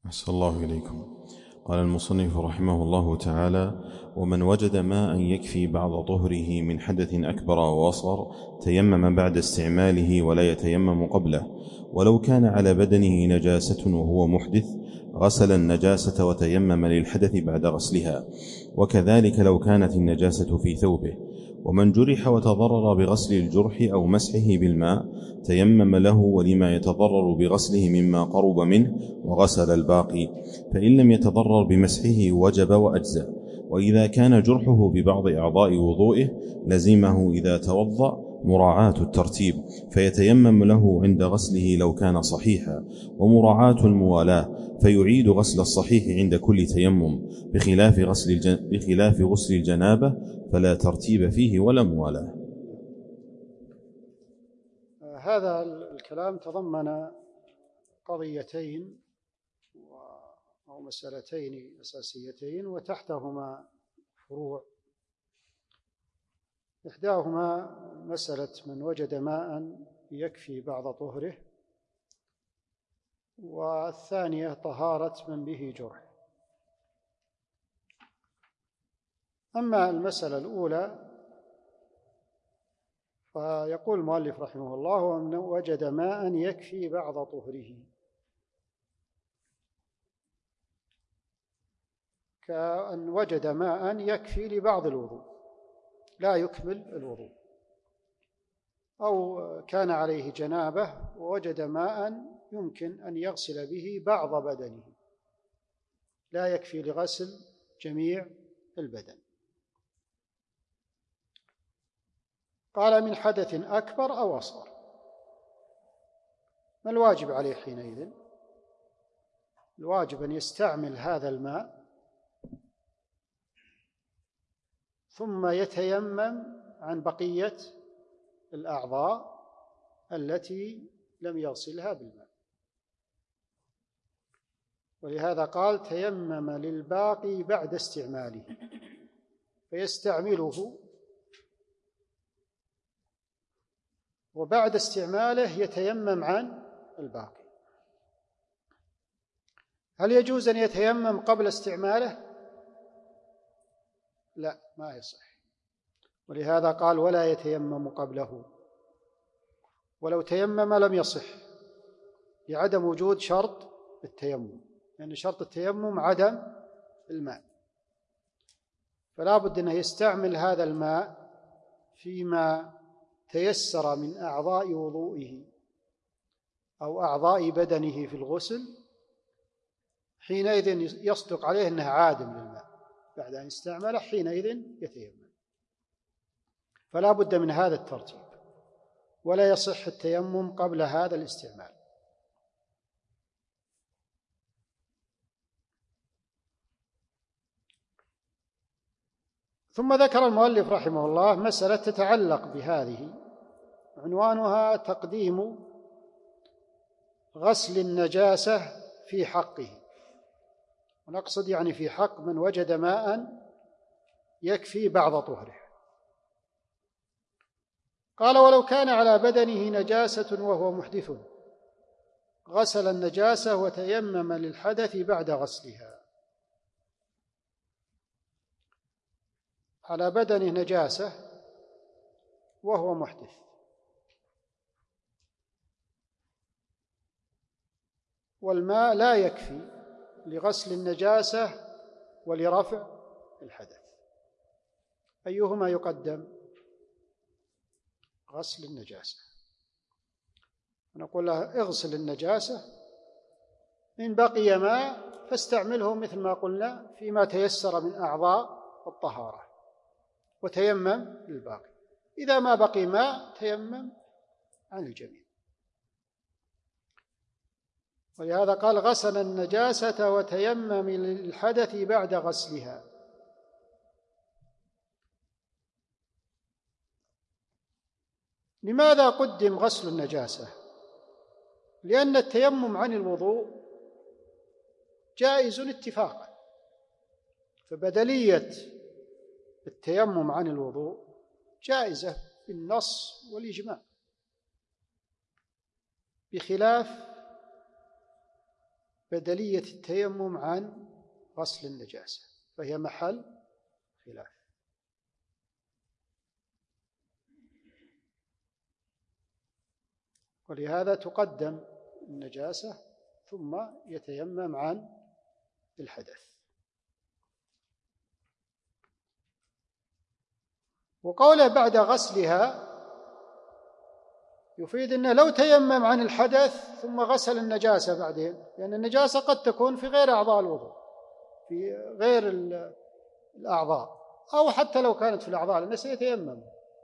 أحسن الله إليكم. قال المصنف رحمه الله تعالى: ومن وجد ماء يكفي بعض طهره من حدث أكبر وأصغر تيمم بعد استعماله ولا يتيمم قبله، ولو كان على بدنه نجاسة وهو محدث غسل النجاسة وتيمم للحدث بعد غسلها، وكذلك لو كانت النجاسة في ثوبه. ومن جرح وتضرر بغسل الجرح أو مسحه بالماء تيمم له ولما يتضرر بغسله مما قرب منه وغسل الباقي، فإن لم يتضرر بمسحه وجب وأجزأ. وإذا كان جرحه ببعض أعضاء وضوئه لزمه إذا توضأ مراعاة الترتيب، فيتيمم له عند غسله لو كان صحيحا، ومراعاة الموالاة، فيعيد غسل الصحيح عند كل تيمم، بخلاف غسل الجنابة فلا ترتيب فيه ولا موالاة. هذا الكلام تضمن قضيتين أو مسألتين أساسيتين وتحتهما فروع. إحداهما مسألة من وجد ماء يكفي بعض طهره، والثانية طهارة من به جرح. أما المسألة الأولى فيقول المؤلف رحمه الله: ومن وجد ماء يكفي بعض طهره، كأن وجد ماء يكفي لبعض الوضوء لا يكمل الوضوء، أو كان عليه جنابة ووجد ماء يمكن أن يغسل به بعض بدنه لا يكفي لغسل جميع البدن. قال: من حدث أكبر أو أصغر. ما الواجب عليه حينئذ؟ الواجب أن يستعمل هذا الماء ثم يتيمم عن بقية الأعضاء التي لم يغسلها بالماء، ولهذا قال: تيمم للباقي بعد استعماله، فيستعمله وبعد استعماله يتيمم عن الباقي. هل يجوز أن يتيمم قبل استعماله؟ لا، ما يصح، ولهذا قال: ولا يتيمم قبله. ولو تيمم لم يصح لعدم وجود شرط التيمم، لأن شرط التيمم عدم الماء، فلا بد أنه يستعمل هذا الماء فيما تيسر من أعضاء وضوئه أو أعضاء بدنه في الغسل، حينئذ يصدق عليه أنه عادم للماء. بعد أن يستعمله حينئذ يتيمم، فلا بد من هذا الترتيب، ولا يصح التيمم قبل هذا الاستعمال. ثم ذكر المؤلف رحمه الله مسألة تتعلق بهذه، عنوانها: تقديم غسل النجاسة في حقه، ونقصد يعني في حق من وجد ماء يكفي بعض طهره. قال: ولو كان على بدنه نجاسة وهو محدث غسل النجاسة وتيمم للحدث بعد غسلها. على بدنه نجاسة وهو محدث، والماء لا يكفي لغسل النجاسة ولرفع الحدث، أيهما يقدم؟ غسل النجاسة. نقول له: اغسل النجاسة، إن بقي ماء فاستعمله مثل ما قلنا فيما تيسر من أعضاء الطهارة، وتيمم للباقي. إذا ما بقي ماء تيمم عن الجميع. ولهذا قال: غسل النجاسة وتيمم للحدث بعد غسلها. لماذا قدم غسل النجاسة؟ لأن التيمم عن الوضوء جائز اتفاقا، فبدلية التيمم عن الوضوء جائزة بالنص والإجماع، بخلاف بدلية التيمم عن غسل النجاسة، فهي محل خلاف. ولهذا تقدم النجاسة ثم يتيمم عن الحدث. وقوله بعد غسلها يفيد أنه لو تيمم عن الحدث ثم غسل النجاسة بعدين، لأن النجاسة قد تكون في غير أعضاء الوضوء، في غير الأعضاء، أو حتى لو كانت في الأعضاء لأنه سيتيمم.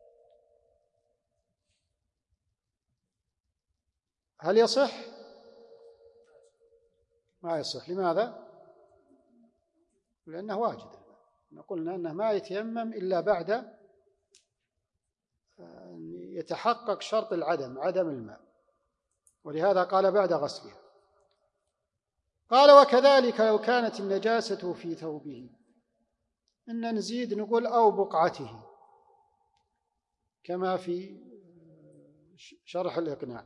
هل يصح؟ ما يصح. لماذا؟ لأنه واجد. قلنا أنه ما يتيمم إلا بعد أن يتحقق شرط العدم، عدم الماء، ولهذا قال بعد غسلها. قال وكذلك لو كانت النجاسة في ثوبه، إن نزيد نقول أو بقعته كما في شرح الإقناع،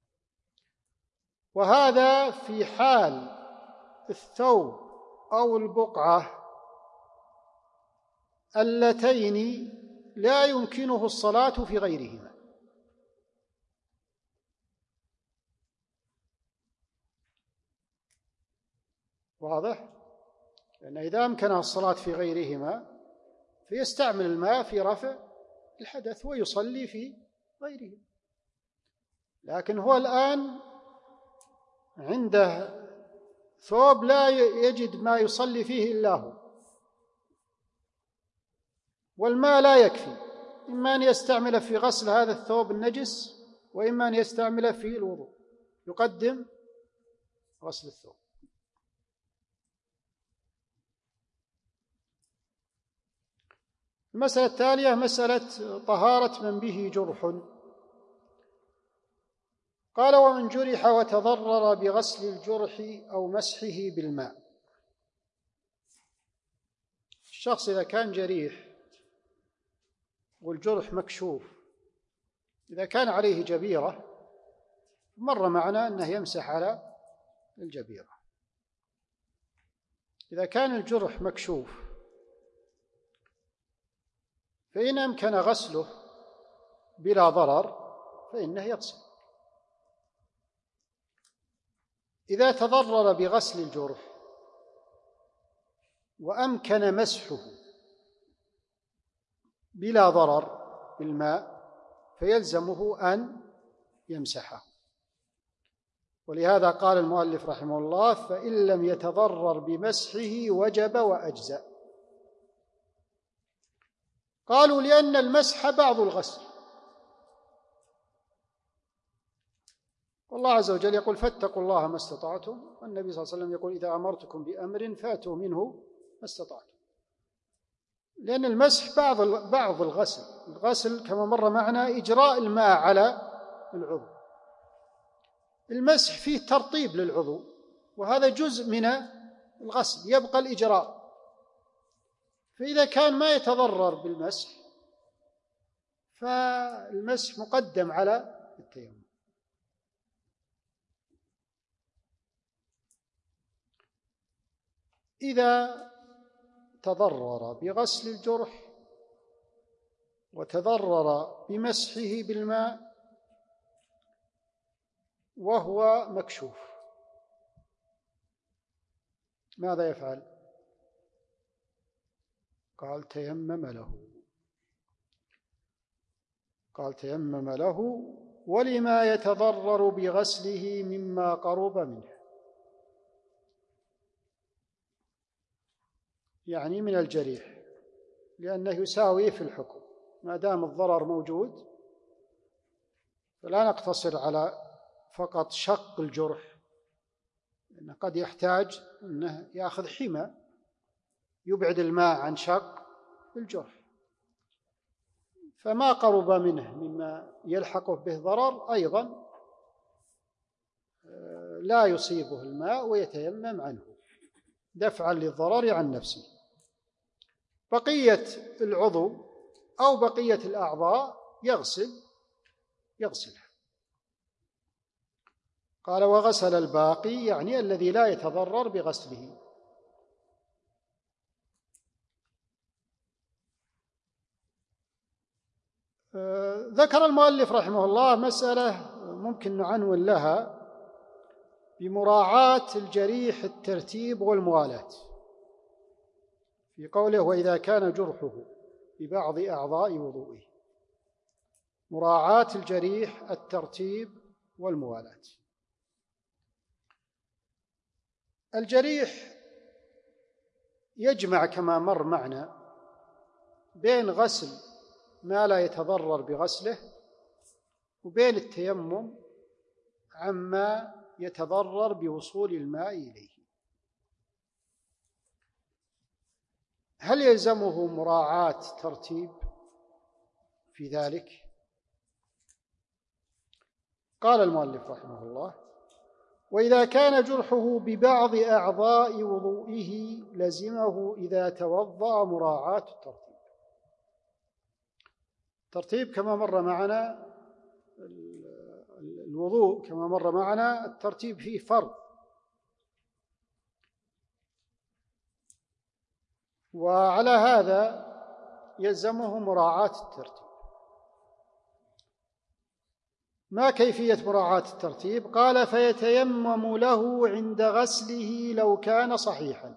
وهذا في حال الثوب أو البقعة اللتين لا يمكنه الصلاة في غيرهما. واضح؟ لأن إذا أمكنه الصلاة في غيرهما فيستعمل الماء في رفع الحدث ويصلي في غيره. لكن هو الآن عنده ثوب لا يجد ما يصلي فيه إلا هو، والماء لا يكفي، إما أن يستعمل في غسل هذا الثوب النجس وإما أن يستعمل في الوضوء، يقدم غسل الثوب. المسألة التالية مسألة طهارة من به جرح. قال ومن جرح وتضرر بغسل الجرح أو مسحه بالماء. الشخص إذا كان جريح والجرح مكشوف، إذا كان عليه جبيرة مر معنا أنه يمسح على الجبيرة. إذا كان الجرح مكشوف فإن أمكن غسله بلا ضرر فإنه يغسل. إذا تضرر بغسل الجرح وأمكن مسحه بلا ضرر بالماء فيلزمه أن يمسحه. ولهذا قال المؤلف رحمه الله فإن لم يتضرر بمسحه وجب وأجزأ. قالوا لأن المسح بعض الغسل، والله عز وجل يقول فاتقوا الله ما استطعتم، والنبي صلى الله عليه وسلم يقول إذا أمرتكم بأمر فاتوا منه ما استطعتم. لأن المسح بعض الغسل. الغسل كما مر معنا إجراء الماء على العضو، المسح فيه ترطيب للعضو وهذا جزء من الغسل، يبقى الإجراء. فإذا كان ما يتضرر بالمسح فالمسح مقدم على التيمم. إذا تضرر بغسل الجرح وتضرر بمسحه بالماء وهو مكشوف ماذا يفعل؟ قال تيمم له ولما يتضرر بغسله مما قرب منه، يعني من الجريح، لأنه يساوي في الحكم ما دام الضرر موجود. فلا نقتصر على فقط شق الجرح، لأنه قد يحتاج أنه يأخذ حمى يبعد الماء عن شق الجرح، فما قرب منه مما يلحقه به ضرر أيضا لا يصيبه الماء ويتيمم عنه دفعا للضرر عن نفسه. بقية العضو أو بقية الأعضاء يغسلها. قال وغسل الباقي يعني الذي لا يتضرر بغسله. ذكر المؤلف رحمه الله مسألة ممكن نعنون لها بمراعاة الجريح الترتيب والموالاة في قوله وإذا كان جرحه ببعض أعضاء وضوئه، مراعاة الجريح الترتيب والموالاة. الجريح يجمع كما مر معنا بين غسل ما لا يتضرر بغسله وبين التيمم عما يتضرر بوصول الماء إليه. هل يلزمه مراعاة ترتيب في ذلك؟ قال المؤلف رحمه الله وإذا كان جرحه ببعض أعضاء وضوئه لزمه إذا توضأ مراعاة الترتيب. الترتيب كما مر معنا الوضوء كما مر معنا الترتيب فيه فرض، وعلى هذا يلزمه مراعاة الترتيب. ما كيفية مراعاة الترتيب؟ قال فيتيمم له عند غسله لو كان صحيحا.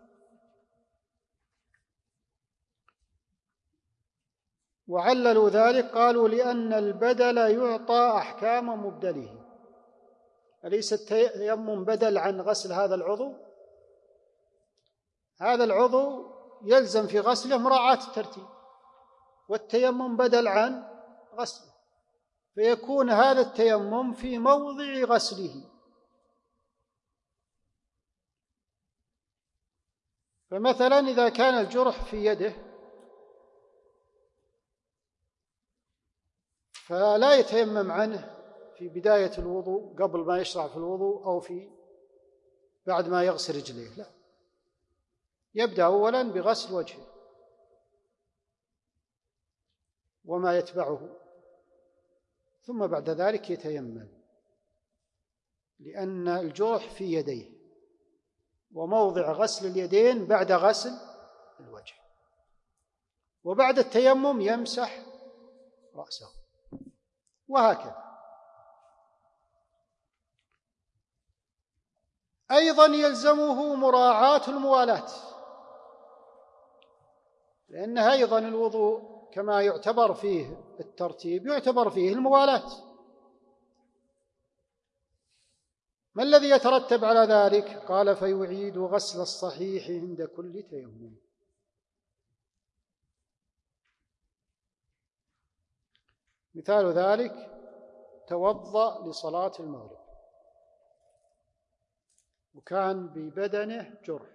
وعللوا ذلك قالوا لأن البدل يعطى أحكام مبدله. أليس التيمم بدل عن غسل هذا العضو؟ هذا العضو يلزم في غسله مراعاة الترتيب، والتيمم بدل عن غسله، فيكون هذا التيمم في موضع غسله. فمثلا إذا كان الجرح في يده فلا يتيمم عنه في بداية الوضوء قبل ما يشرع في الوضوء أو بعد ما يغسل رجليه، لا، يبدأ أولا بغسل وجهه وما يتبعه، ثم بعد ذلك يتيمم، لأن الجرح في يديه، وموضع غسل اليدين بعد غسل الوجه. وبعد التيمم يمسح رأسه، وهكذا. أيضا يلزمه مراعاة الموالاة، لأن أيضا الوضوء كما يعتبر فيه الترتيب يعتبر فيه الموالاة. ما الذي يترتب على ذلك؟ قال فيعيد غسل الصحيح عند كل تيمم. مثال ذلك توضأ لصلاة المغرب وكان ببدنه جرح،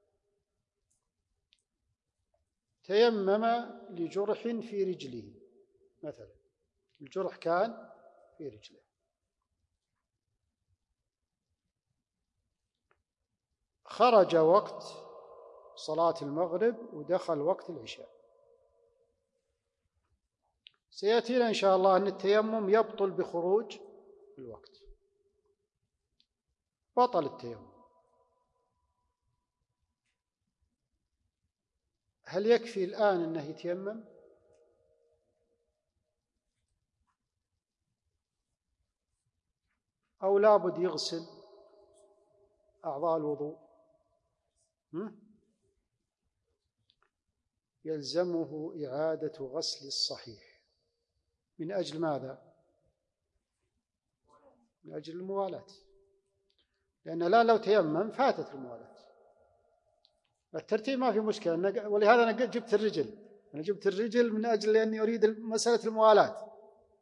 تيمم لجرح في رجله، مثلا الجرح كان في رجله، خرج وقت صلاة المغرب ودخل وقت العشاء. سيأتينا إن شاء الله أن التيمم يبطل بخروج الوقت، بطل التيمم. هل يكفي الآن أنه يتيمم؟ أو لابد يغسل أعضاء الوضوء؟ يلزمه إعادة غسل الصحيح. من أجل ماذا؟ من أجل الموالاة، لأن لو تيمم فاتت الموالاة. الترتيب ما في مشكلة، ولهذا أنا جبت الرجل، من أجل أني أريد مسألة الموالاة.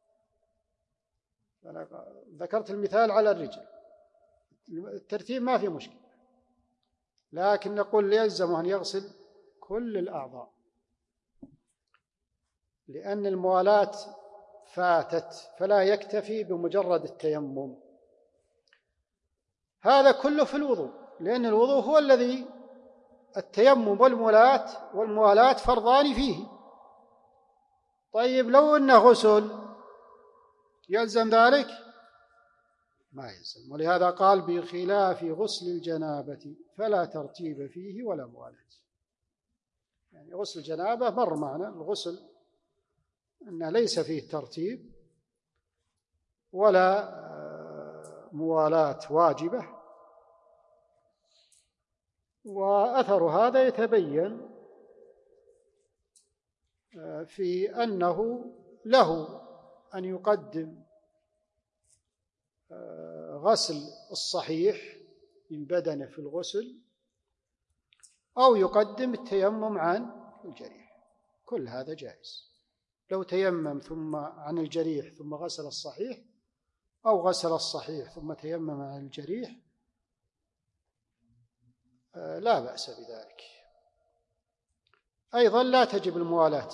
أنا ذكرت المثال على الرجل، الترتيب ما في مشكلة، لكن نقول يلزمه أن يغسل كل الأعضاء، لأن الموالاة فاتت، فلا يكتفي بمجرد التيمم. هذا كله في الوضوء، لأن الوضوء هو الذي التيمم والموالاة فرضان فيه. طيب لو أنه غسل يلزم ذلك؟ ما يلزم. ولهذا قال بخلاف غسل الجنابة فلا ترتيب فيه ولا موالاة. يعني غسل الجنابة مر معنا الغسل أنه ليس فيه ترتيب ولا موالاة واجبة، وأثر هذا يتبين في أنه له أن يقدم غسل الصحيح من بدنه في الغسل أو يقدم التيمم عن الجريح، كل هذا جائز. لو تيمم ثم عن الجريح ثم غسل الصحيح، أو غسل الصحيح ثم تيمم عن الجريح، لا بأس بذلك. أيضا لا تجب الموالاة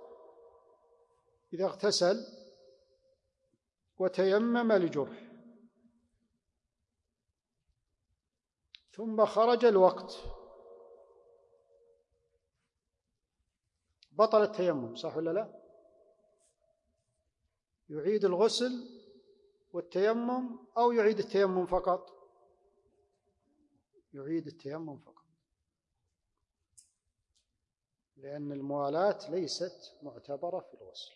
إذا اغتسل وتيمم لجرح ثم خرج الوقت، بطل التيمم، صح ولا لا؟ يعيد الغسل والتيمم أو يعيد التيمم فقط؟ يعيد التيمم فقط، لأن الموالاة ليست معتبرة في الغسل.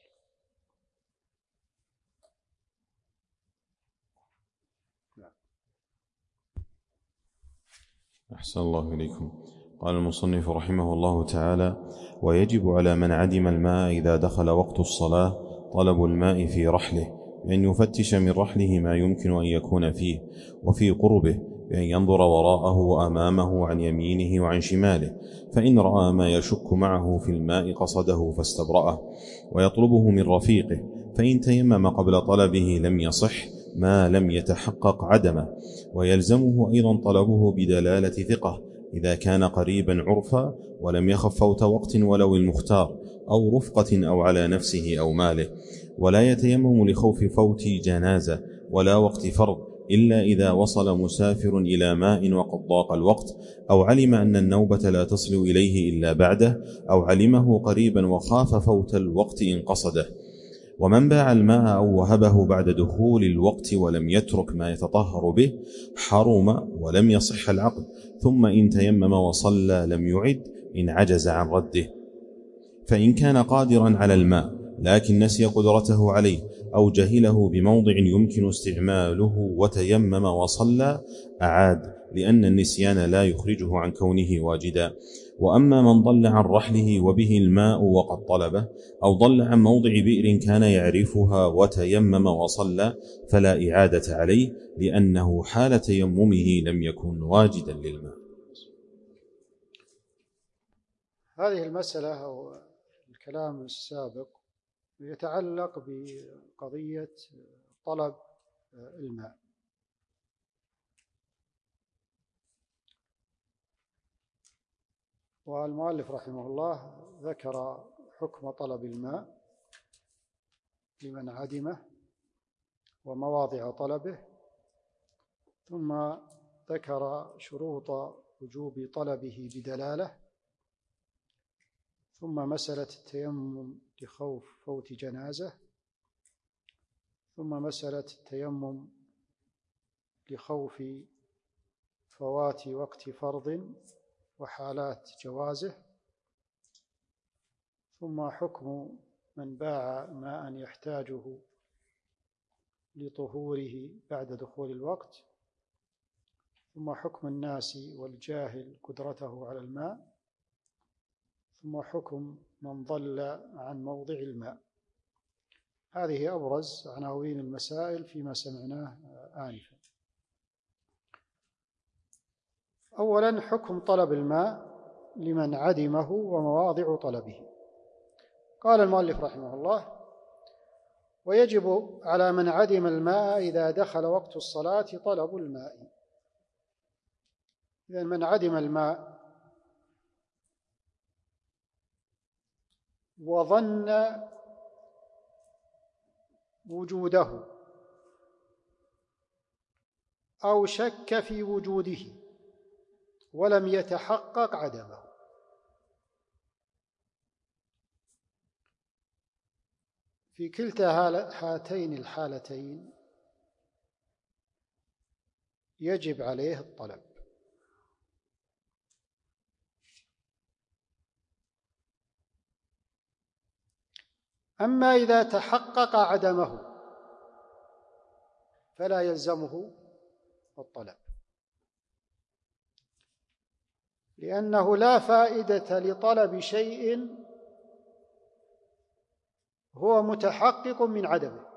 أحسن الله إليكم. قال المصنف رحمه الله تعالى: ويجب على من عدم الماء إذا دخل وقت الصلاة طلب الماء في رحله، بأن يفتش من رحله ما يمكن أن يكون فيه وفي قربه، بأن ينظر وراءه وأمامه عن يمينه وعن شماله، فإن رأى ما يشك معه في الماء قصده فاستبرأه، ويطلبه من رفيقه، فإن تيمم قبل طلبه لم يصح ما لم يتحقق عدمه، ويلزمه أيضا طلبه بدلالة ثقة إذا كان قريبا عرفا ولم يخف فوت وقت ولو المختار أو رفقة أو على نفسه أو ماله. ولا يتيمم لخوف فوت جنازة ولا وقت فرض إلا إذا وصل مسافر إلى ماء وقد ضاق الوقت، أو علم أن النوبة لا تصل إليه إلا بعده، أو علمه قريبا وخاف فوت الوقت إن قصده. ومن باع الماء أو وهبه بعد دخول الوقت ولم يترك ما يتطهر به حرم ولم يصح العقد، ثم إن تيمم وصلى لم يعد إن عجز عن رده. فإن كان قادرا على الماء لكن نسي قدرته عليه أو جهله بموضع يمكن استعماله وتيمم وصلى أعاد، لأن النسيان لا يخرجه عن كونه واجدا. وأما من ضل عن رحله وبه الماء وقد طلبه، أو ضل عن موضع بئر كان يعرفها وتيمم وصلى، فلا إعادة عليه، لأنه حال تيممه لم يكن واجدا للماء. هذه المسألة أو الكلام السابق يتعلق بقضية طلب الماء. والمؤلف رحمه الله ذكر حكم طلب الماء لمن عدمه ومواضع طلبه، ثم ذكر شروط وجوب طلبه بدلالة، ثم مسألة التيمم لخوف فوت جنازة، ثم مسألة التيمم لخوف فوات وقت فرض وحالات جوازه، ثم حكم من باع ماء يحتاجه لطهوره بعد دخول الوقت، ثم حكم الناس والجاهل قدرته على الماء، ثم حكم من ضل عن موضع الماء. هذه أبرز عناوين المسائل فيما سمعناه آنفا. أولا حكم طلب الماء لمن عدمه ومواضع طلبه. قال المؤلف رحمه الله: ويجب على من عدم الماء إذا دخل وقت الصلاة طلب الماء. إذن من عدم الماء وظن وجوده أو شك في وجوده ولم يتحقق عدمه، في كلتا هاتين الحالتين يجب عليه الطلب. أما إذا تحقق عدمه فلا يلزمه الطلب، لأنه لا فائدة لطلب شيء هو متحقق من عدمه.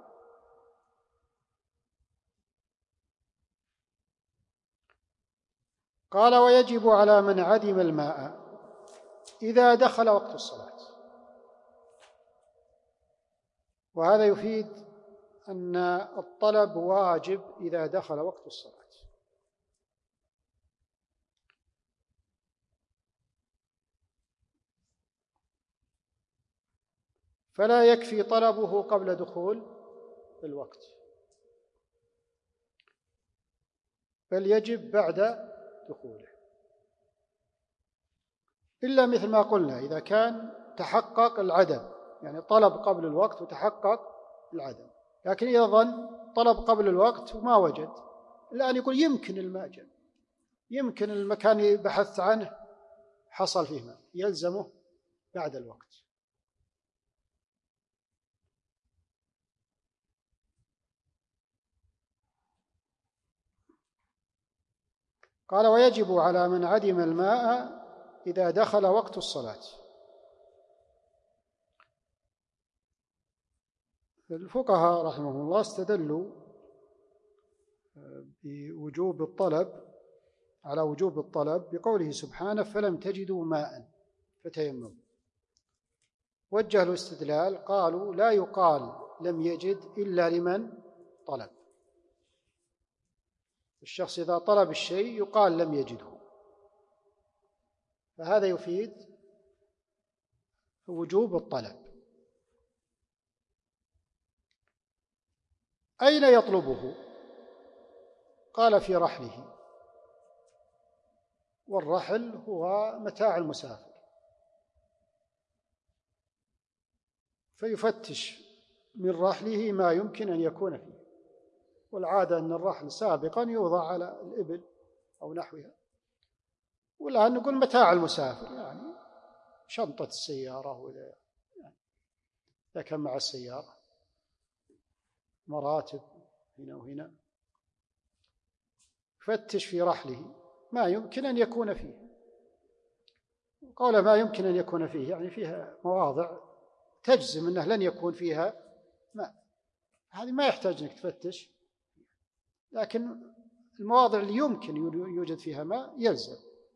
قال: ويجب على من عدم الماء إذا دخل وقت الصلاة. وهذا يفيد أن الطلب واجب إذا دخل وقت الصلاة. فلا يكفي طلبه قبل دخول الوقت، بل يجب بعد دخوله، إلا مثل ما قلنا إذا كان تحقق العدم، يعني طلب قبل الوقت وتحقق العدم. لكن إذا ظن طلب قبل الوقت وما وجد، الآن يقول يمكن الماء جاء، يمكن المكان اللي بحثت عنه حصل فيه ماء، يلزمه بعد الوقت. قال: ويجب على من عدم الماء إذا دخل وقت الصلاة. الفقهاء رحمهم الله استدلوا بوجوب الطلب على وجوب الطلب بقوله سبحانه: فلم تجدوا ماء فتيمموا. وجهوا الاستدلال، قالوا: لا يقال لم يجد إلا لمن طلب. الشخص إذا طلب الشيء يقال لم يجده، فهذا يفيد وجوب الطلب. أين يطلبه؟ قال: في رحله. والرحل هو متاع المسافر، فيفتش من رحله ما يمكن أن يكون فيه. والعادة أن الرحل سابقا يوضع على الإبل أو نحوها، والآن نقول متاع المسافر، يعني شنطة السيارة، وإذا كان مع السيارة مراتب هنا وهنا، فتش في رحله ما يمكن أن يكون فيه. قال ما يمكن أن يكون فيه يعني فيها مواضع تجزم أنه لن يكون فيها ماء، هذه ما يحتاج أنك تفتش، لكن المواضع اللي يمكن يوجد فيها ماء يلزم.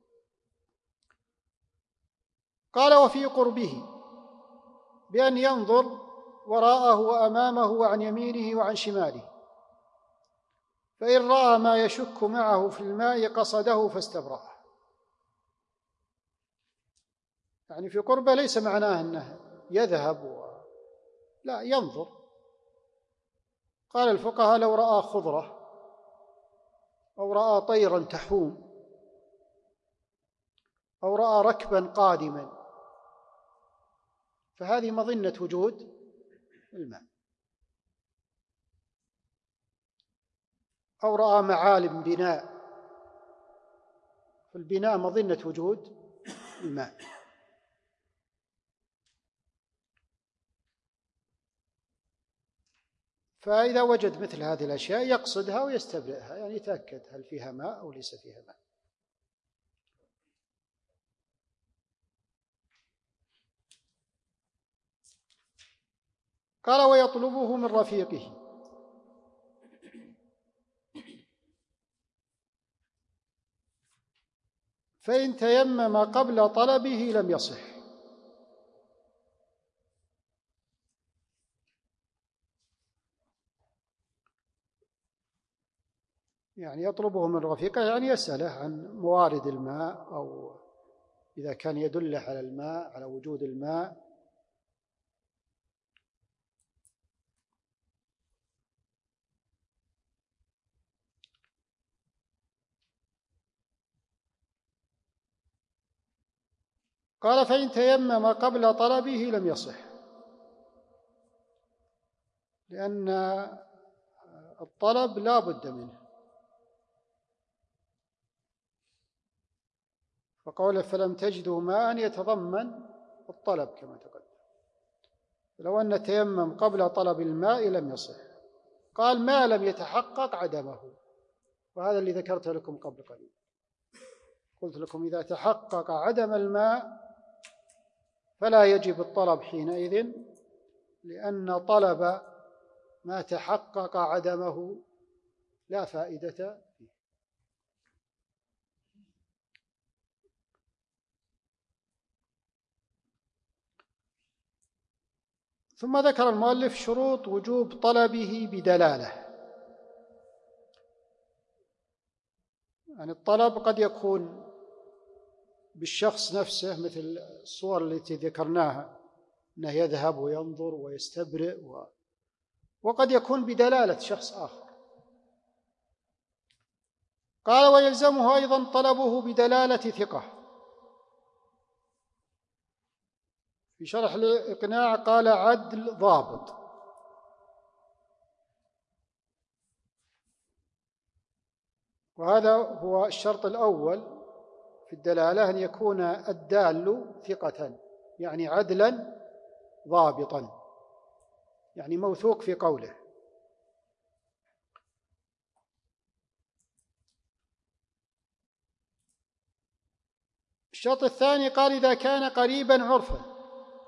قال: وفي قربه بأن ينظر وراءه وأمامه وعن يمينه وعن شماله، فإن رأى ما يشك معه في الماء قصده فاستبرأه. يعني في قربه ليس معناه أنه يذهب لا، ينظر. قال الفقهاء: لو رأى خضرة أو رأى طيرا تحوم أو رأى ركبا قادما، فهذه مظنة وجود الماء. أو رأى معالم بناء، فالبناء مظنة وجود الماء. فإذا وجد مثل هذه الأشياء يقصدها ويستبرئها، يعني يتأكد هل فيها ماء أو ليس فيها ماء. قال: ويطلبه من رفيقه، فإن تيمم قبل طلبه لم يصح. يعني يطلبه من رفيقه يعني يسأله عن موارد الماء، أو إذا كان يدله على الماء، على وجود الماء. قال: فإن تيمم قبل طلبه لم يصح، لأن الطلب لا بد منه، وقوله فلم تجدوا ماء يتضمن الطلب كما تقدم. لو أن تيمم قبل طلب الماء لم يصح. قال ما لم يتحقق عدمه، وهذا اللي ذكرته لكم قبل قليل. قلت لكم إذا تحقق عدم الماء فلا يجب الطلب حينئذ، لأن طلب ما تحقق عدمه لا فائدة فيه. ثم ذكر المؤلف شروط وجوب طلبه بدلالة. يعني الطلب قد يكون بالشخص نفسه مثل الصور التي ذكرناها، أنه يذهب وينظر ويستبرئ، وقد يكون بدلالة شخص آخر. قال ويلزمه أيضا طلبه بدلالة ثقة. في شرح الإقناع قال عدل ضابط. وهذا هو الشرط الأول في الدلالة، أن يكون الدال ثقة، يعني عدلا ضابطا، يعني موثوق في قوله. الشرط الثاني قال إذا كان قريبا عرفا،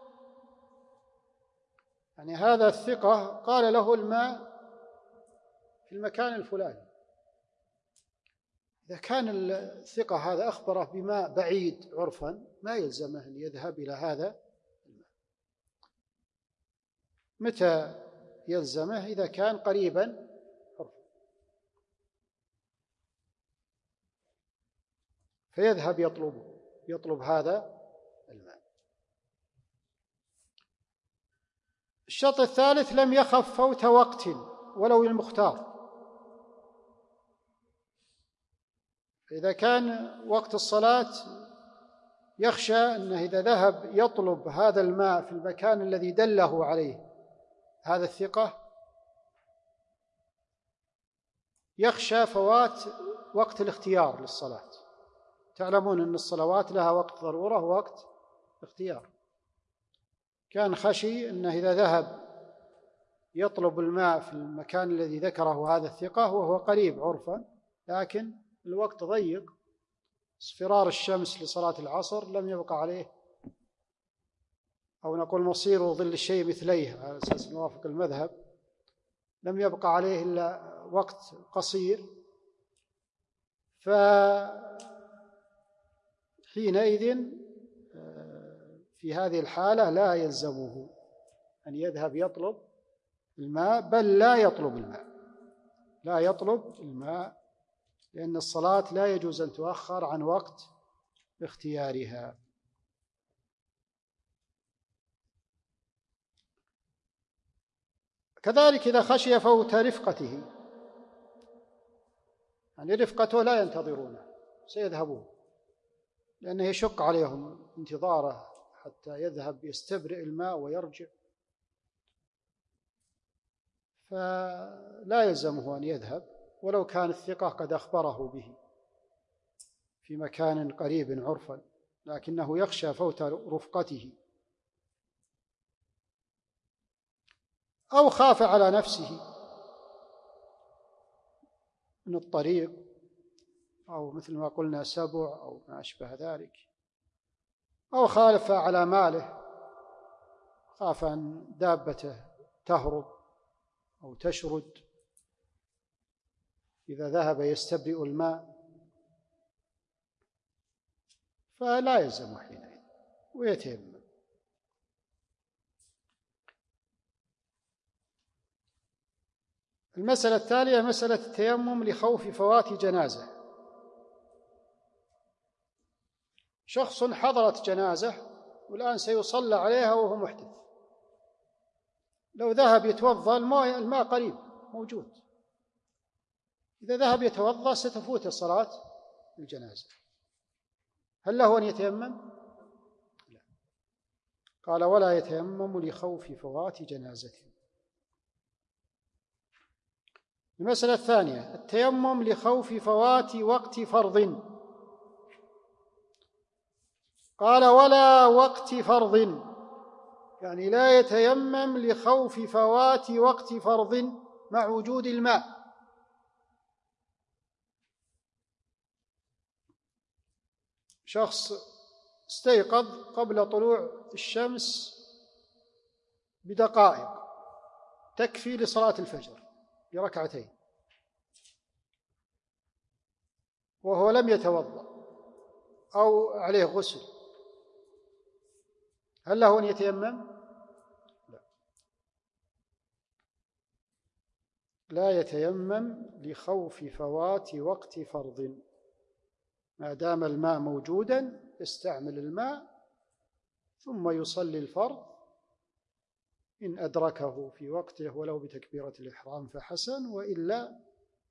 يعني هذا الثقة قال له الماء في المكان الفلاني. إذا كان الثقة هذا أخبره بماء بعيد عرفا ما يلزمه أن يذهب إلى هذا الماء. متى يلزمه؟ إذا كان قريبا عرفا، فيذهب يطلب هذا الماء. الشرط الثالث لم يخف فوت وقت ولو المختار. إذا كان وقت الصلاة يخشى أنه إذا ذهب يطلب هذا الماء في المكان الذي دله عليه هذا الثقة يخشى فوات وقت الاختيار للصلاة. تعلمون أن الصلوات لها وقت ضرورة ووقت اختيار. كان خشي أنه إذا ذهب يطلب الماء في المكان الذي ذكره هذا الثقة وهو قريب عرفا، لكن الوقت ضيق، اصفرار الشمس لصلاة العصر لم يبقى عليه، أو نقول مصير ظل الشيء مثليه على أساس نوافق المذهب، لم يبقى عليه إلا وقت قصير، فحينئذ في هذه الحالة لا يلزمه أن يذهب يطلب الماء، بل لا يطلب الماء، لأن الصلاة لا يجوز أن تؤخر عن وقت اختيارها. كذلك إذا خشي فوت رفقته، يعني رفقته لا ينتظرونه سيذهبون، لأنه يشق عليهم انتظاره حتى يذهب يستبرئ الماء ويرجع، فلا يلزمه أن يذهب ولو كان الثقة قد أخبره به في مكان قريب عرفا، لكنه يخشى فوت رفقته، أو خاف على نفسه من الطريق، أو مثل ما قلنا سبع أو ما أشبه ذلك، أو خالف على ماله، خاف أن دابته تهرب أو تشرد إذا ذهب يستبرئ الماء، فلا يلزم حينئذ ويتيمم. المسألة التالية مسألة التيمم لخوف فوات جنازة. شخص حضرت جنازة والآن سيصلى عليها وهو محدث، لو ذهب يتوضأ الماء قريب موجود، إذا ذهب يتوضأ ستفوت صلاة الجنازة، هل له أن يتيمم؟ لا. قال ولا يتيمم لخوف فوات جنازة. المسألة الثانية التيمم لخوف فوات وقت فرض. قال ولا وقت فرض، يعني لا يتيمم لخوف فوات وقت فرض مع وجود الماء. شخص استيقظ قبل طلوع الشمس بدقائق تكفي لصلاة الفجر بركعتين وهو لم يتوضأ أو عليه غسل، هل له أن يتيمم؟ لا يتيمم لخوف فوات وقت فرض، ما دام الماء موجودا يستعمل الماء ثم يصلي الفرض إن أدركه في وقته ولو بتكبيرة الإحرام فحسن، وإلا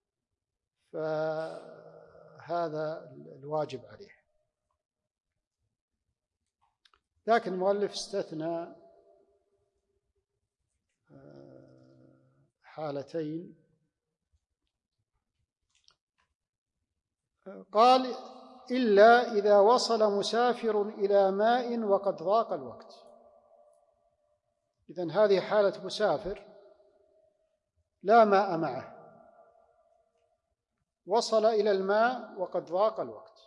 فهذا الواجب عليه. لكن المؤلف استثنى حالتين، قال إلا إذا وصل مسافر إلى ماء وقد ضاق الوقت. إذن هذه حالة مسافر لا ماء معه، وصل إلى الماء وقد ضاق الوقت.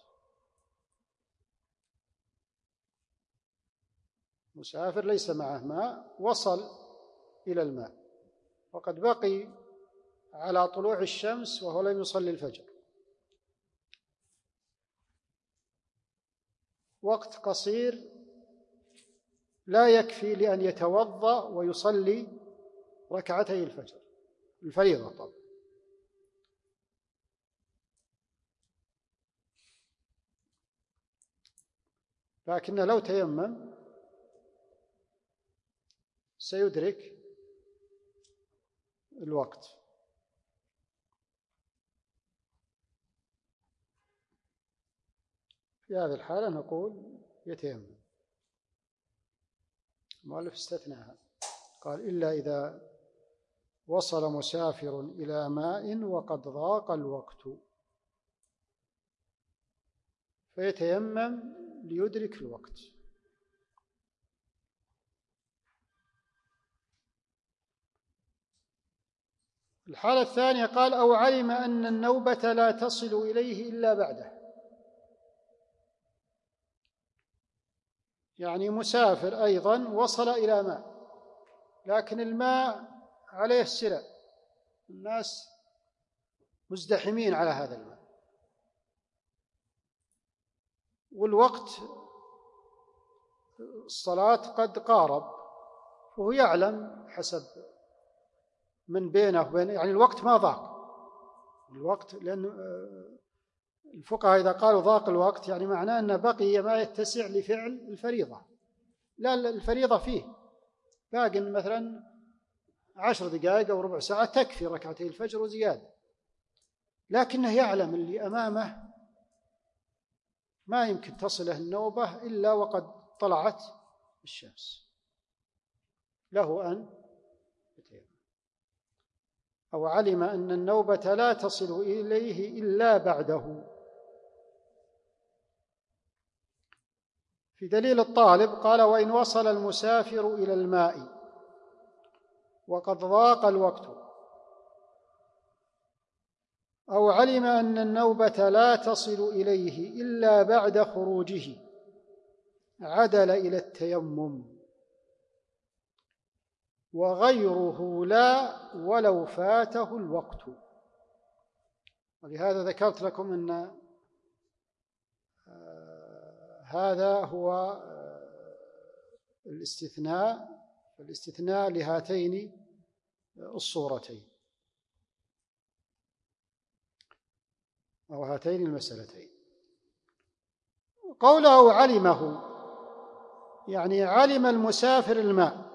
مسافر ليس معه ماء، وصل إلى الماء وقد بقي على طلوع الشمس وهو لم يصلي الفجر، وقت قصير لا يكفي لأن يتوضأ ويصلي ركعتي الفجر الفريضة طبعا. لكن لو تيمم سيدرك الوقت. في هذه الحالة نقول يتيمم. المؤلف استثناها، قال إلا إذا وصل مسافر إلى ماء وقد ضاق الوقت فيتيمم ليدرك الوقت. الحالة الثانية قال أو علم أن النوبة لا تصل إليه إلا بعده، يعني مسافر أيضا وصل إلى ماء لكن الماء عليه سلة، الناس مزدحمين على هذا الماء والوقت الصلاة قد قارب، وهو يعلم حسب من بينه وبين، يعني الوقت ما ضاق الوقت، لأن الفقهاء إذا قالوا ضاق الوقت يعني معناه أنه بقي ما يتسع لفعل الفريضة. لا، الفريضة فيه باقي مثلا 10 دقائق أو ربع ساعة تكفي ركعتي الفجر وزيادة، لكنه يعلم اللي أمامه ما يمكن تصله النوبة إلا وقد طلعت الشمس، له أن يتيمم. أو علم أن النوبة لا تصل إليه إلا بعده. في دليل الطالب قال وإن وصل المسافر إلى الماء وقد ضاق الوقت أو علم أن النوبة لا تصل إليه إلا بعد خروجه عدل إلى التيمم، وغيره لا ولو فاته الوقت. ولهذا ذكرت لكم أن هذا هو الاستثناء لهاتين الصورتين أو هاتين المسألتين. قوله علمه يعني علم المسافر الماء،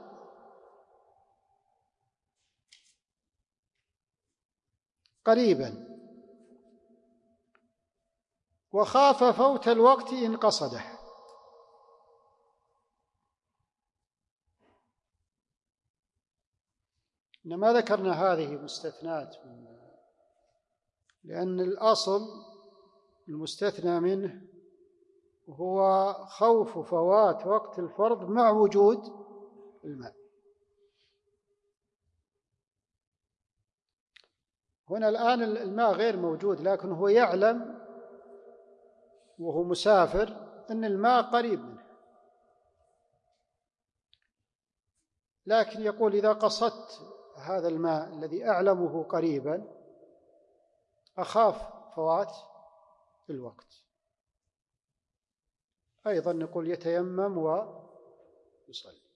قريبا وخاف فوت الوقت إن قصده. إنما ذكرنا هذه مستثنات لأن الأصل المستثنى منه هو خوف فوات وقت الفرض مع وجود الماء. هنا الآن الماء غير موجود، لكن هو يعلم وهو مسافر أن الماء قريب منه، لكن يقول إذا قصدت هذا الماء الذي أعلمه قريبا أخاف فوات الوقت، أيضا نقول يتيمم ويصلي.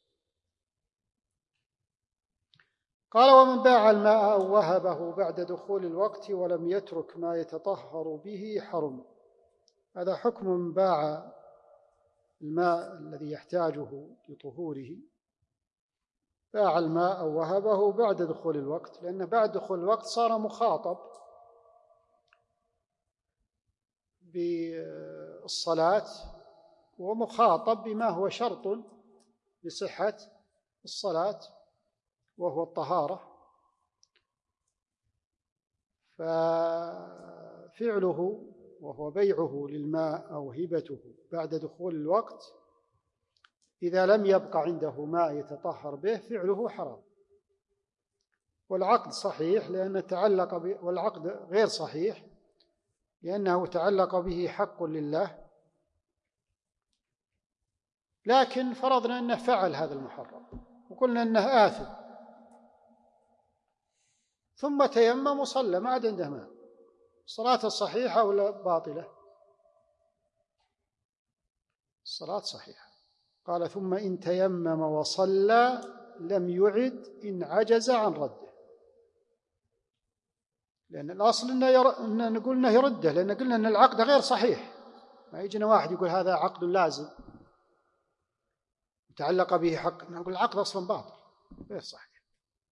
قال: ومن باع الماء أو وهبه بعد دخول الوقت ولم يترك ما يتطهر به حرم. هذا حكم من باع الماء الذي يحتاجه لطهوره، باع الماء أو وهبه بعد دخول الوقت، لأن بعد دخول الوقت صار مخاطب بالصلاة ومخاطب بما هو شرط لصحة الصلاة وهو الطهارة، ففعله وهو بيعه للماء أو هبته بعد دخول الوقت إذا لم يبق عنده ماء يتطهر به فعله حرام. والعقد صحيح لأنه تعلق والعقد غير صحيح لأنه تعلق به حق لله، لكن فرضنا أنه فعل هذا المحرم وقلنا أنه آثم ثم تيمم وصلى ما عاد عنده ماء، صلاته صحيحة ولا باطلة؟ الصلاة صحيحة. قال: ثم إن تيمم وصلى لم يعد إن عجز عن رده، لأن الأصل إن نقول إنه يرده، لأن قلنا أن العقد غير صحيح. ما يجينا واحد يقول هذا عقد لازم تعلق به حق، نقول العقد أصلا باطل غير صحيح،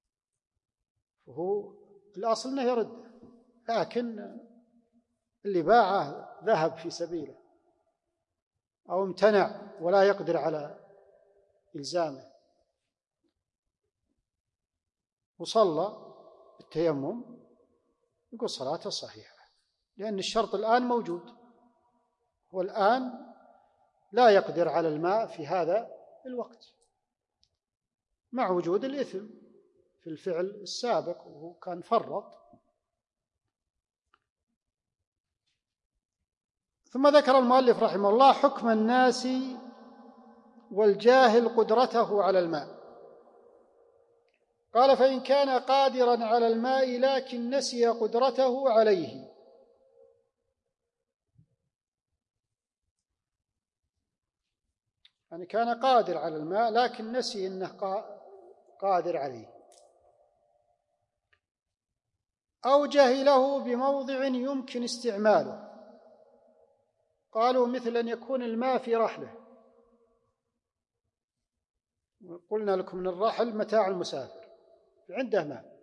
وهو الأصل إنه يرده، لكن اللي باعه ذهب في سبيله أو امتنع ولا يقدر على إلزامه وصلى بالتيمم يقول صلاته صحيحة، لأن الشرط الآن موجود، والآن لا يقدر على الماء في هذا الوقت مع وجود الإثم في الفعل السابق وهو كان فرط. ثم ذكر المؤلف رحمه الله حكم الناس والجاهل قدرته على الماء. قال: فإن كان قادرا على الماء لكن نسي قدرته عليه، يعني كان قادر على الماء لكن نسي أنه قادر عليه، أو جهله بموضع يمكن استعماله. قالوا مثل أن يكون الماء في رحله، قلنا لكم من الرحل متاع المسافر، عنده ماء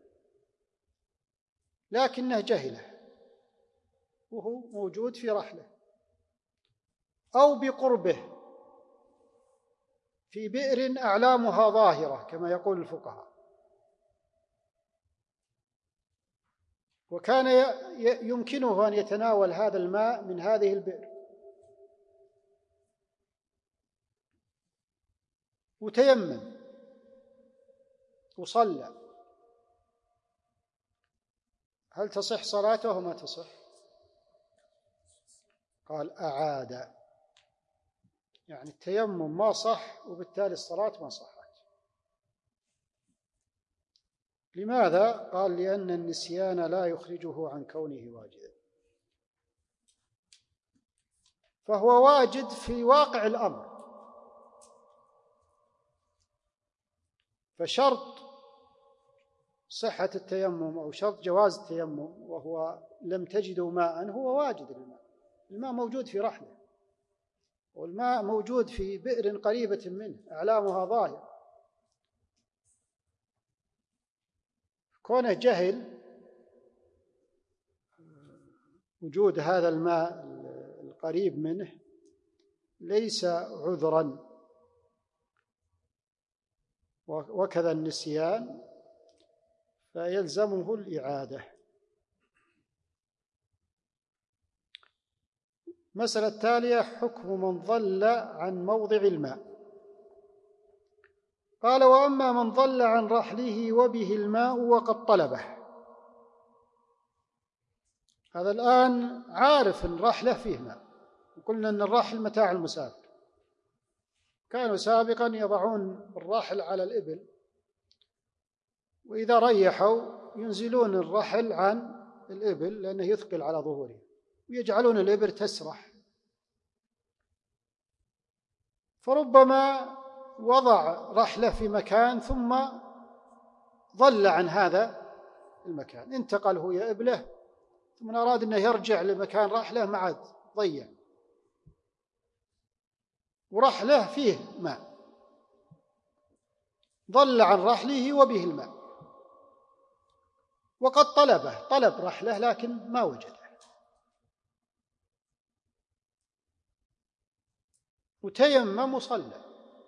لكنه جهله وهو موجود في رحله، أو بقربه في بئر أعلامها ظاهرة كما يقول الفقهاء، وكان يمكنه أن يتناول هذا الماء من هذه البئر وتيمم وصلى، هل تصح صلاته أو ما تصح؟ قال: أعاد، يعني التيمم ما صح وبالتالي الصلاة ما صحت. لماذا؟ قال: لأن النسيان لا يخرجه عن كونه واجدا، فهو واجد في واقع الأمر، فشرط صحة التيمم أو شرط جواز التيمم وهو لم تجدوا ماء هو واجد الماء، الماء موجود في رحله والماء موجود في بئر قريبة منه أعلامها ظاهرة، كونه جهل وجود هذا الماء القريب منه ليس عذرا، وكذا النسيان فيلزمه الإعادة. المسألة التالية: حكم من ضل عن موضع الماء. قال: وأما من ضل عن رحله وبه الماء وقد طلبه. هذا الآن عارف أن رحله فيه ماء، وقلنا أن الرحل متاع المسافر. كانوا سابقا يضعون الرحل على الإبل، وإذا ريحوا ينزلون الرحل عن الإبل لأنه يثقل على ظهوره، ويجعلون الإبل تسرح. فربما وضع رحله في مكان ثم ضل عن هذا المكان، انتقل هو يا إبله، ثم أراد أنه يرجع لمكان رحله، ما عاد، ضيع، ورحله فيه ماء، ضل عن رحله وبه الماء وقد طلب رحله لكن ما وجده، وتيمم وصلى،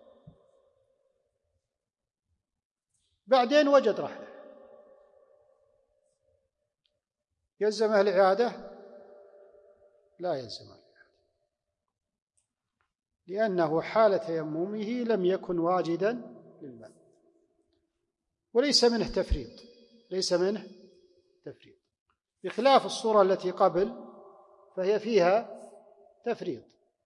بعدين وجد رحله، يلزمه الإعادة؟ لا يلزمه الإعادة، لأنه حال تيممه لم يكن واجدا للماء، وليس منه تفريط، بخلاف الصورة التي قبل فهي فيها تفريط.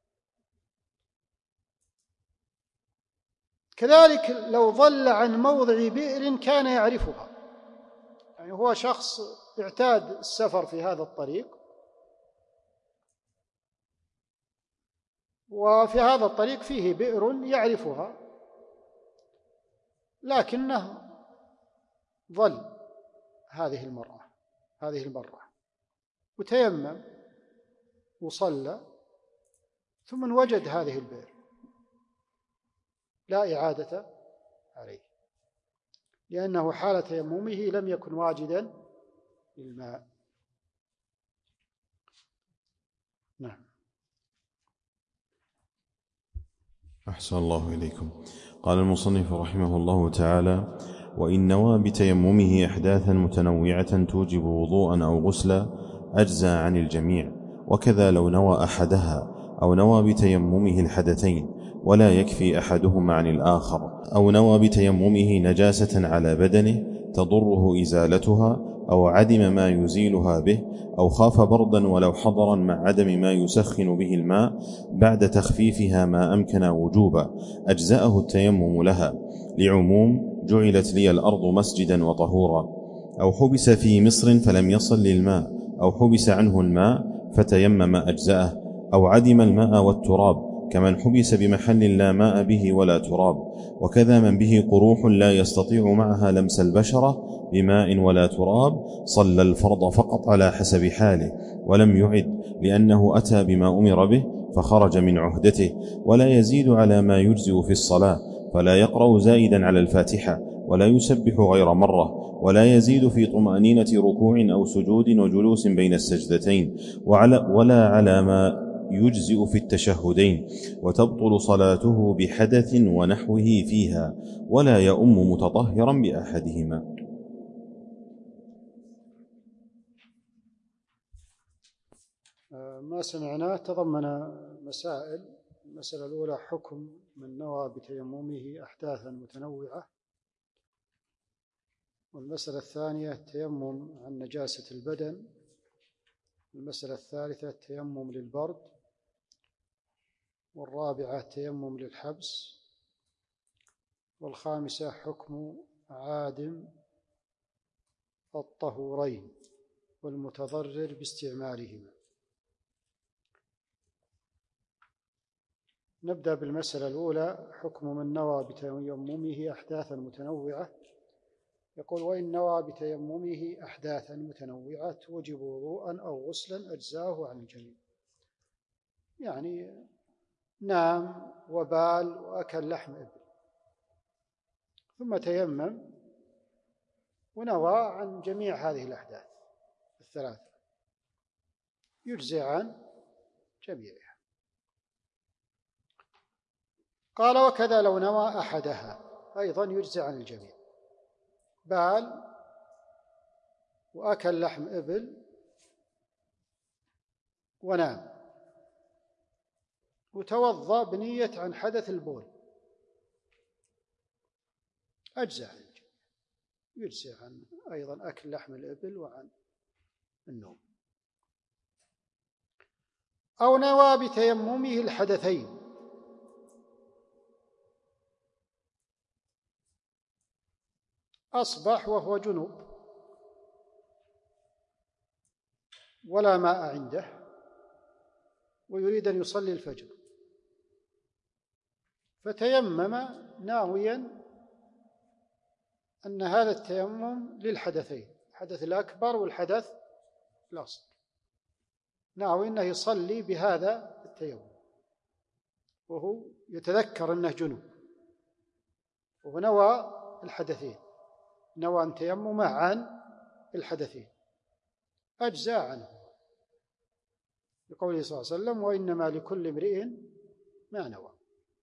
كذلك لو ضل عن موضع بئر كان يعرفها، يعني هو شخص اعتاد السفر في هذا الطريق، وفي هذا الطريق فيه بئر يعرفها، لكنه ضل هذه المرة وتيمم وصلى، ثم وجد هذه البئر، لا إعادة عليه، لأنه حال تيممه لم يكن واجدا للماء. نعم. أحسن الله إليكم. قال المصنف رحمه الله تعالى: وإن نوى بتيممه أحداثا متنوعة توجب وضوءا أو غسلا أجزى عن الجميع، وكذا لو نوى أحدها أو نوى بتيممه الحدثين ولا يكفي أحدهما عن الآخر، أو نوى بتيممه نجاسة على بدنه تضره إزالتها أو عدم ما يزيلها به، أو خاف بردا ولو حضرا مع عدم ما يسخن به الماء بعد تخفيفها ما أمكن وجوبا، أجزأه التيمم لها، لعموم جعلت لي الأرض مسجدا وطهورا. أو حبس في مصر فلم يصل للماء، أو حبس عنه الماء فتيمم أجزأه، أو عدم الماء والتراب كمن حبس بمحل لا ماء به ولا تراب، وكذا من به قروح لا يستطيع معها لمس البشرة بماء ولا تراب صلى الفرض فقط على حسب حاله، ولم يعد، لأنه أتى بما أمر به فخرج من عهدته، ولا يزيد على ما يجزئ في الصلاة، فلا يقرأ زائدا على الفاتحة، ولا يسبح غير مرة، ولا يزيد في طمأنينة ركوع أو سجود وجلوس بين السجدتين، ولا على ما يجزئ في التشهدين، وتبطل صلاته بحدث ونحوه فيها، ولا يؤم متطهرا بأحدهما. ما سمعناه تضمن مسائل. المسألة الأولى: حكم من نوى بتيممه أحداثا متنوعة. والمسألة الثانية: التيمم عن نجاسة البدن. المسألة الثالثة: التيمم للبرد. والرابعة: التيمم للحبس. والخامسة: حكم عادم الطهورين والمتضرر باستعمالهما. نبدأ بالمسألة الأولى: حكم من نوى بتيممه أحداثا متنوعة. يقول: وإن نوى بتيممه أحداثا متنوعة توجب وضوءا أو غسلا أجزاه عن الجميع. يعني نام وبال وأكل لحم إبل ثم تيمم ونوى عن جميع هذه الأحداث الثلاثة، يجزي عن جميعها. قال: وكذا لو نوى أحدها أيضا يجزي عن الجميع. بال وأكل لحم إبل ونام، وتوضأ بنية عن حدث البول أجزاء يجزي عن أيضا أكل لحم الإبل وعن النوم. أو نوى بتيممه الحدثين، أصبح وهو جنوب ولا ماء عنده ويريد أن يصلي الفجر، فتيمم ناويا أن هذا التيمم للحدثين، الحدث الأكبر والحدث الأصغر، ناوي أنه يصلي بهذا التيمم وهو يتذكر أنه جنوب، ونوى الحدثين، نوى أن تيمم عن الحدثين أجزاء عنه، بقوله صلى الله عليه وسلم: وإنما لكل امرئ ما نوى.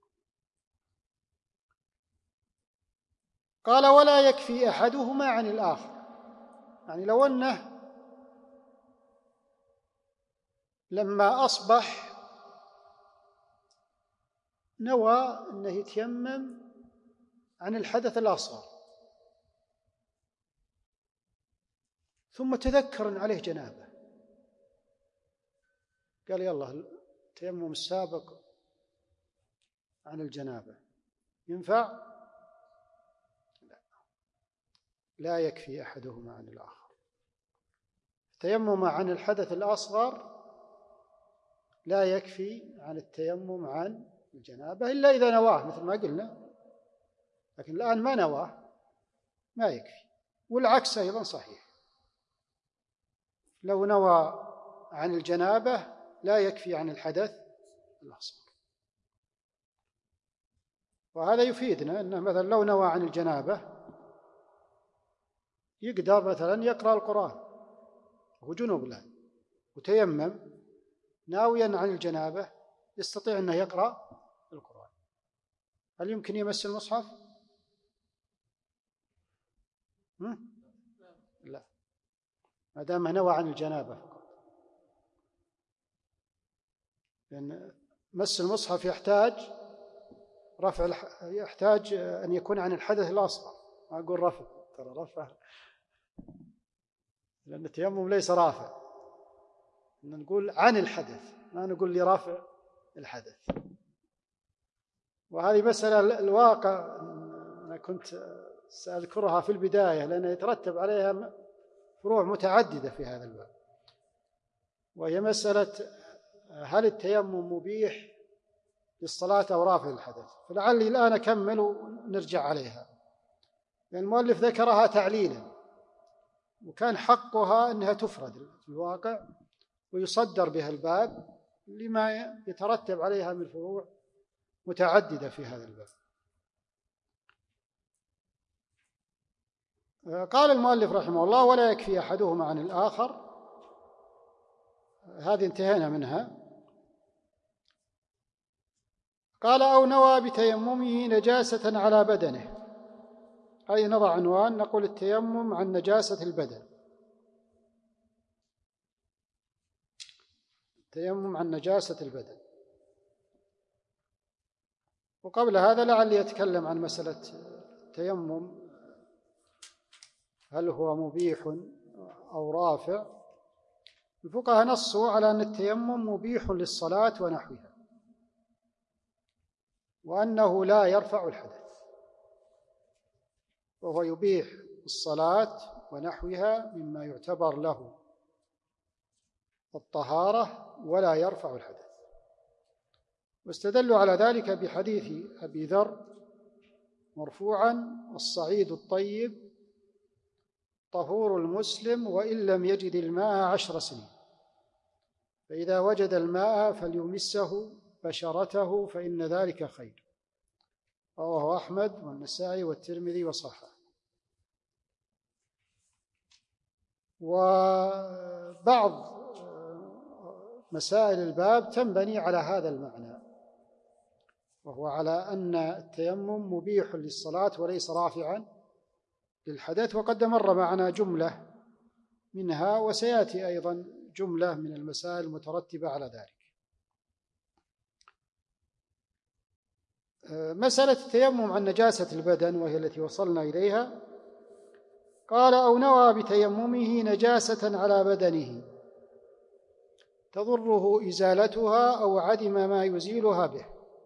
قال: ولا يكفي أحدهما عن الآخر، يعني لو أنه لما أصبح نوى أنه يتيمم عن الحدث الأصغر ثم تذكر أن عليه جنابة، قال: يلا التيمم السابق عن الجنابة ينفع؟ لا يكفي أحدهما عن الآخر. التيمم عن الحدث الأصغر لا يكفي عن التيمم عن الجنابة إلا إذا نواه مثل ما قلنا، لكن الآن ما نواه ما يكفي، والعكس أيضا صحيح، لو نوى عن الجنابة لا يكفي عن الحدث الأصغر. وهذا يفيدنا أنه مثلا لو نوى عن الجنابة يقدر مثلا يقرأ القرآن وهو جنوب الآن، وتيمم ناويا عن الجنابة، يستطيع أنه يقرأ القرآن. هل يمكن يمس المصحف؟ لا، ما دام نوى عن الجنابة فقط، لأن مس المصحف يحتاج أن يكون عن الحدث الأصغر، ما أقول رفع، ترى رفع لأن التيمم ليس رافع، نقول عن الحدث، ما نقول لرافع الحدث. وهذه مسألة الواقع أنا كنت سأذكرها في البداية لأن يترتب عليها فروع متعددة في هذا الباب، وهي مسألة هل التيمم مبيح للصلاة أو رافع الحدث؟ فلعلي الآن أكمل ونرجع عليها، لأن المؤلف ذكرها تعليلا، وكان حقها أنها تفرد في الواقع ويصدر بها الباب لما يترتب عليها من فروع متعددة في هذا الباب. قال المؤلف رحمه الله: ولا يكفي أحدهما عن الآخر، هذه انتهينا منها. قال: أو نوى بتيممه نجاسة على بدنه، هذه نضع عنوان، نقول التيمم عن نجاسة البدن، التيمم عن نجاسة البدن. وقبل هذا لعلي أتكلم عن مسألة التيمم هل هو مبيح أو رافع. الفقهاء نصوا على أن التيمم مبيح للصلاة ونحوها، وأنه لا يرفع الحدث، وهو يبيح الصلاة ونحوها مما يعتبر له الطهارة ولا يرفع الحدث. واستدلوا على ذلك بحديث أبي ذر مرفوعا: الصعيد الطيب طهور المسلم وإن لم يجد الماء 10 سنين، فإذا وجد الماء فليمسه بشرته فإن ذلك خير. رواه أحمد والنسائي والترمذي وصححه. وبعض مسائل الباب تنبني على هذا المعنى، وهو على أن التيمم مبيح للصلاة وليس رافعا للحدث، وقد مر معنا جملة منها، وسيأتي أيضا جملة من المسائل المترتبة على ذلك. مسألة التيمم عن نجاسة البدن وهي التي وصلنا إليها، قال أو نوى بتيممه نجاسة على بدنه تضره إزالتها أو عدم ما يزيلها به.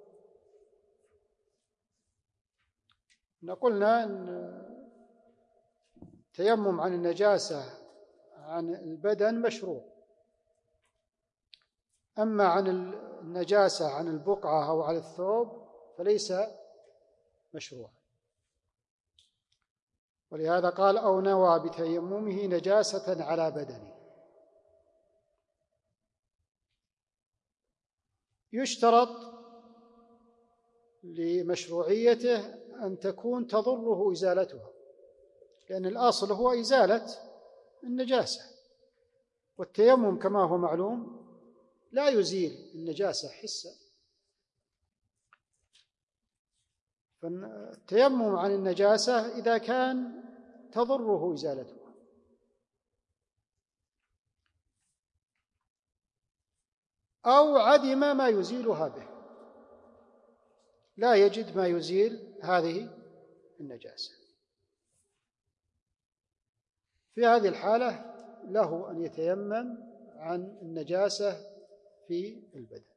قلنا أن التيمم عن النجاسة عن البدن مشروع، أما عن النجاسة عن البقعة أو على الثوب فليس مشروعا، ولهذا قال أو نوى بتيممه نجاسة على بدنه. يشترط لمشروعيته أن تكون تضره إزالتها، لأن الأصل هو إزالة النجاسة، والتيمم كما هو معلوم لا يزيل النجاسة حسا. فالتيمم عن النجاسة إذا كان تضره إزالتها، أو عدم ما يزيلها به، لا يجد ما يزيل هذه النجاسة، في هذه الحالة له أن يتيمم عن النجاسة في البدن.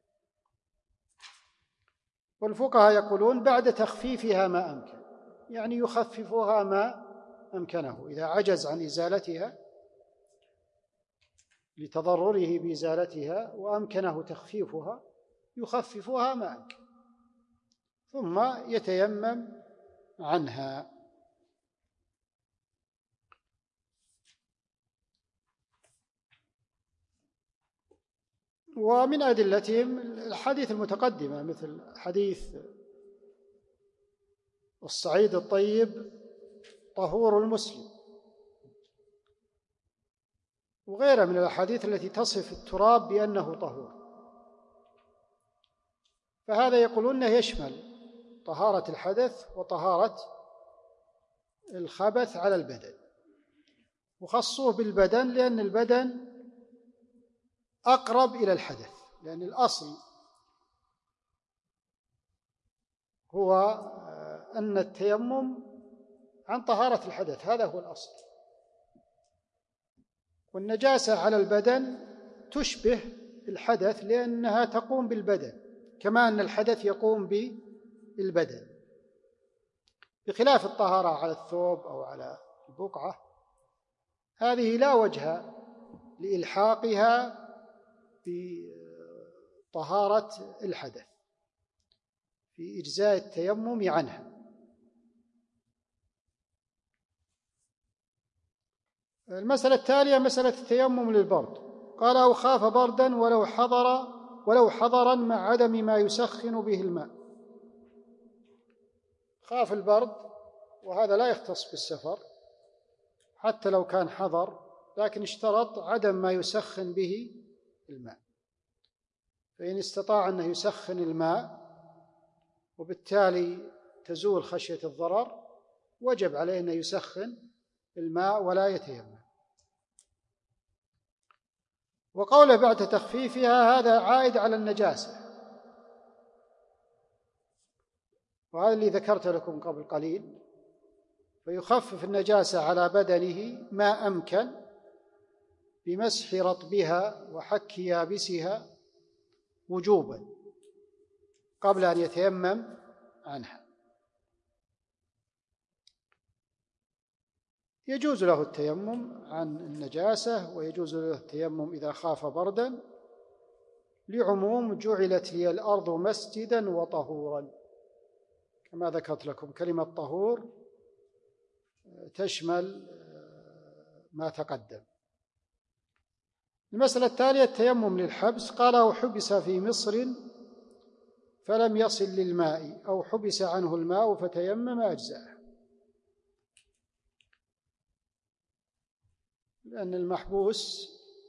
والفقهاء يقولون بعد تخفيفها ما أمكن، يعني يخففها ما أمكنه، إذا عجز عن إزالتها لتضرره بإزالتها وأمكنه تخفيفها يخففها ما أمكن، ثم يتيمم عنها. ومن أدلتهم الحديث المتقدمة مثل حديث الصعيد الطيب طهور المسلم، وغيرها من الأحاديث التي تصف التراب بأنه طهور، فهذا يقولون أنه يشمل طهارة الحدث وطهارة الخبث على البدن، وخصوه بالبدن لأن البدن أقرب إلى الحدث، لأن الأصل هو أن التيمم عن طهارة الحدث، هذا هو الأصل. والنجاسة على البدن تشبه الحدث لأنها تقوم بالبدن كما أن الحدث يقوم بالبدن، بخلاف الطهارة على الثوب أو على البقعة، هذه لا وجه لإلحاقها بطهارة الحدث في إجزاء التيمم عنها. المسألة التالية مسألة التيمم للبرد، قال أو خاف بردا ولو حضرا مع عدم ما يسخن به الماء. خاف البرد، وهذا لا يختص بالسفر حتى لو كان حضر، لكن اشترط عدم ما يسخن به الماء، فإن استطاع أنه يسخن الماء وبالتالي تزول خشية الضرر وجب عليه أنه يسخن الماء ولا يتيمم. وقوله بعد تخفيفها هذا عائد على النجاسة، وهذا اللي ذكرت لكم قبل قليل، فيخفف النجاسة على بدنه ما أمكن بمسح رطبها وحك يابسها وجوبا قبل أن يتيمم عنها. يجوز له التيمم عن النجاسة، ويجوز له التيمم إذا خاف بردا، لعموم جعلت لي الأرض مسجدا وطهورا، كما ذكرت لكم كلمة طهور تشمل ما تقدم. المسألة التالية التيمم للحبس، قال أو حبس في مصر فلم يصل للماء أو حبس عنه الماء فتيمم أجزاءه، لأن المحبوس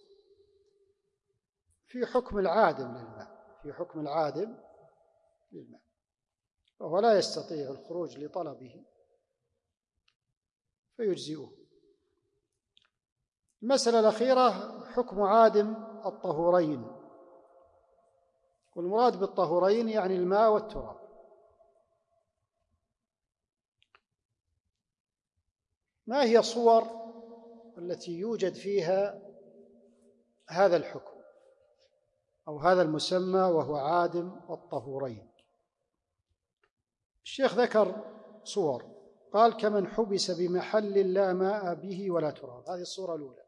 في حكم العادم للماء، في حكم العادم للماء، وهو لا يستطيع الخروج لطلبه فيجزئه. المسألة الأخيرة حكم عادم الطهورين، والمراد بالطهورين يعني الماء والتراب، ما هي صور التي يوجد فيها هذا الحكم أو هذا المسمى وهو عادم الطهورين؟ الشيخ ذكر صور، قال: كمن حبس بمحل لا ماء به ولا تراب. هذه الصورة الأولى،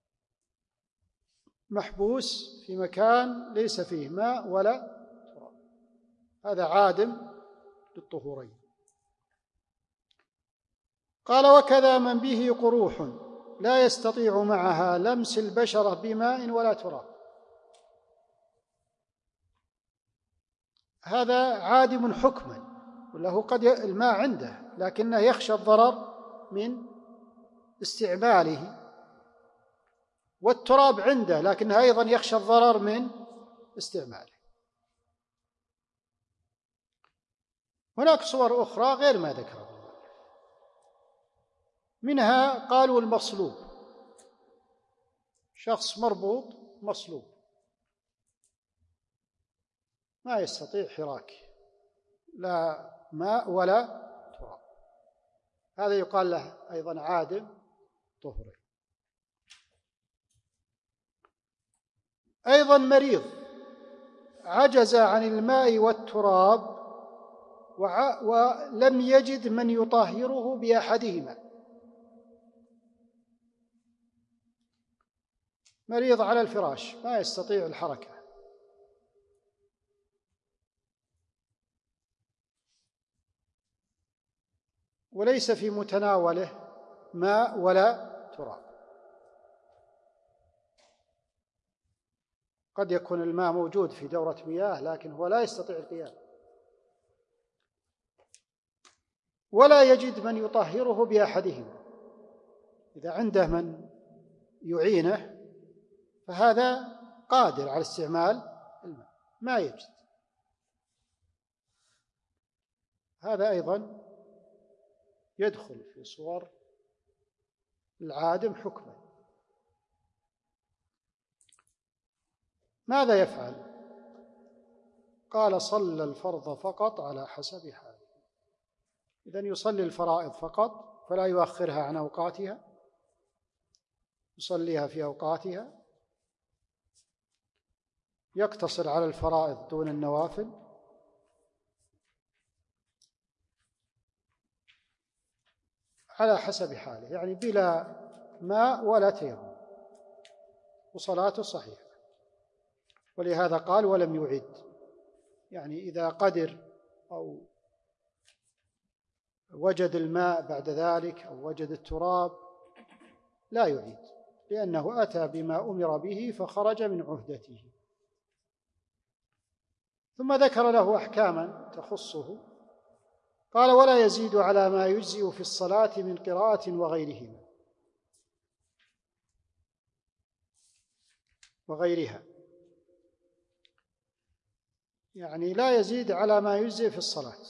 محبوس في مكان ليس فيه ماء ولا تراب، هذا عادم للطهورين. قال: وكذا من به قروح لا يستطيع معها لمس البشرة بماء ولا تراب، هذا عادم حكما، وله قد الماء عنده لكنه يخشى الضرر من استعماله، والتراب عنده لكنه أيضا يخشى الضرر من استعماله. هناك صور أخرى غير ما ذكره، منها قالوا المصلوب، شخص مربوط مصلوب ما يستطيع حراك، لا ماء ولا تراب، هذا يقال له أيضا عادم طهري. أيضا مريض عجز عن الماء والتراب ولم يجد من يطهره بأحدهما، مريض على الفراش ما يستطيع الحركة، وليس في متناوله ماء ولا تراب، قد يكون الماء موجود في دورة مياه لكن هو لا يستطيع القيام، ولا يجد من يطهره بأحدهما، إذا عنده من يعينه فهذا قادر على استعمال الماء، ما يجد، هذا أيضا يدخل في صور العادم حكما. ماذا يفعل؟ قال: صلى الفرض فقط على حسب حاله، إذن يصلي الفرائض فقط فلا يؤخرها عن أوقاتها، يصليها في أوقاتها، يقتصر على الفرائض دون النوافل، على حسب حاله، يعني بلا ماء ولا تيمم، وصلاته صحيحة. ولهذا قال: ولم يعد، يعني إذا قدر أو وجد الماء بعد ذلك أو وجد التراب لا يعيد، لأنه أتى بما أمر به فخرج من عهدته. ثم ذكر له أحكاما تخصه، قال: ولا يزيد على ما يجزئ في الصلاة من قراءة وغيرها، يعني لا يزيد على ما يجزئ في الصلاة،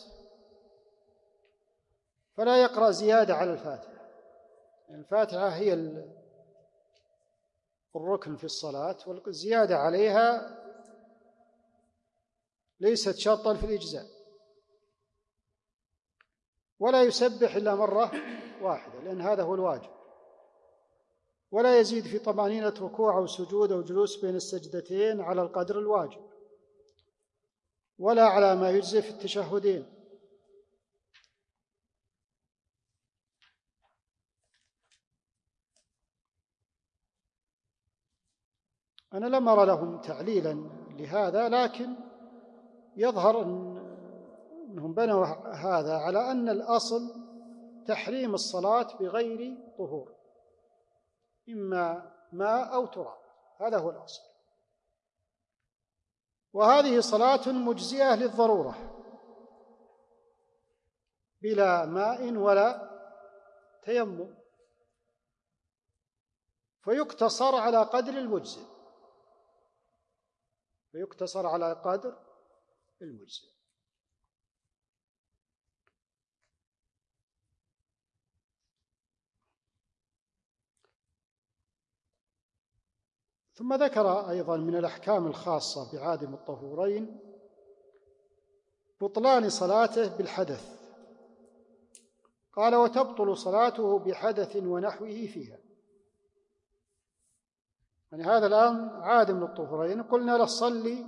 فلا يقرأ زيادة على الفاتحة، يعني الفاتحة هي الركن في الصلاة، والزيادة عليها ليست شرطا في الإجزاء، ولا يسبح إلا مرة واحدة لأن هذا هو الواجب، ولا يزيد في طمأنينة ركوع أو سجود أو جلوس بين السجدتين على القدر الواجب، ولا على ما يجزي في التشهدين. أنا لم أرى لهم تعليلا لهذا، لكن يظهر أنهم بنوا هذا على أن الأصل تحريم الصلاة بغير طهور، إما ماء أو تراب، هذا هو الأصل، وهذه صلاة مجزئة للضرورة بلا ماء ولا تيمم، فيقتصر على قدر المجزئ، ثم ذكر أيضا من الأحكام الخاصة بعادم الطهورين بطلان صلاته بالحدث، قال وتبطل صلاته بحدث ونحوه فيها. يعني هذا الآن عادم للطهورين، قلنا له صلي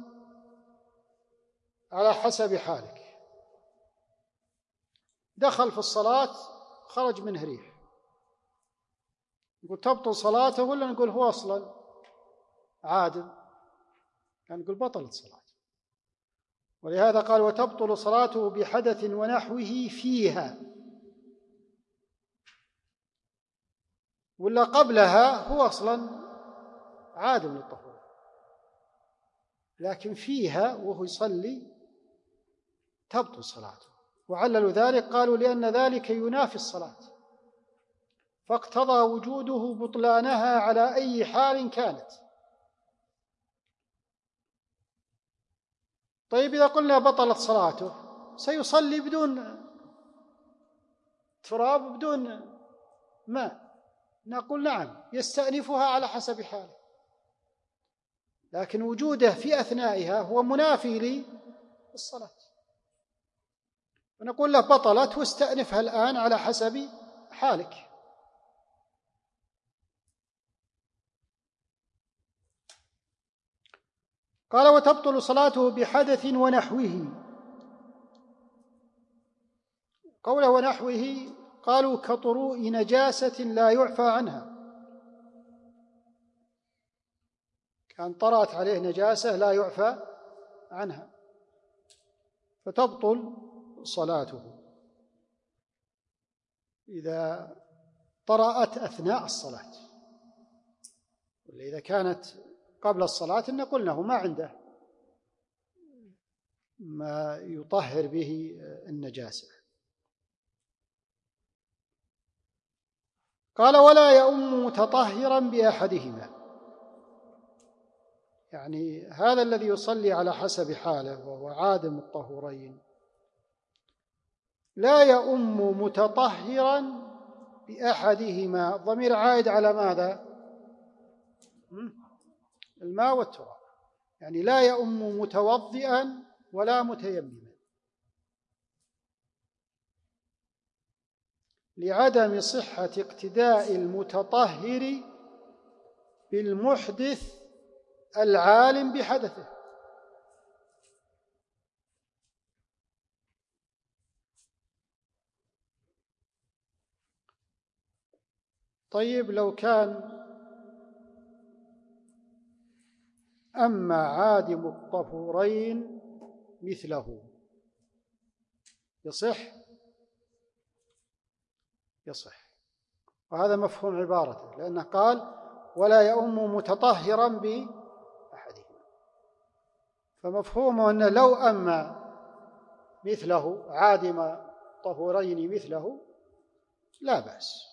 على حسب حالك، دخل في الصلاة خرج منه ريح، نقول تبطل صلاته ولا نقول هو أصلا عادم؟ يعني نقول بطلت صلاته. ولهذا قال وتبطل صلاته بحدث ونحوه فيها، ولا قبلها هو أصلا عادم للطهور، لكن فيها وهو يصلي تبطل صلاته. وعللوا ذلك قالوا لأن ذلك ينافي الصلاة، فاقتضى وجوده بطلانها على أي حال كانت. طيب إذا قلنا بطلت صلاته سيصلي بدون تراب وبدون ماء، نقول نعم يستأنفها على حسب حاله، لكن وجوده في أثنائها هو منافي للصلاة، ونقول له بطلت واستأنفها الآن على حسب حالك. قال وتبطل صلاته بحدث ونحوه. قوله ونحوه قالوا كطروء نجاسة لا يعفى عنها، كان طرأت عليه نجاسة لا يعفى عنها فتبطل صلاته إذا طرأت أثناء الصلاة. إذا كانت قبل الصلاة إن قلناه ما عنده ما يطهر به النجاسة. قال ولا يؤم متطهرا بأحدهما، يعني هذا الذي يصلي على حسب حاله وهو عادم الطهورين لا يؤم متطهرا بأحدهما. ضمير عائد على ماذا؟ الماء والتراب، يعني لا يؤم متوضئا ولا متيمما، لعدم صحة اقتداء المتطهر بالمحدث العالم بحدثه. طيب لو كان أما عادم الطهورين مثله يصح؟ يصح، وهذا مفهوم عبارته، لأنه قال ولا يؤم متطهرا بأحدهما، فمفهومه أنه لو أما مثله عادم الطهورين مثله لا بأس.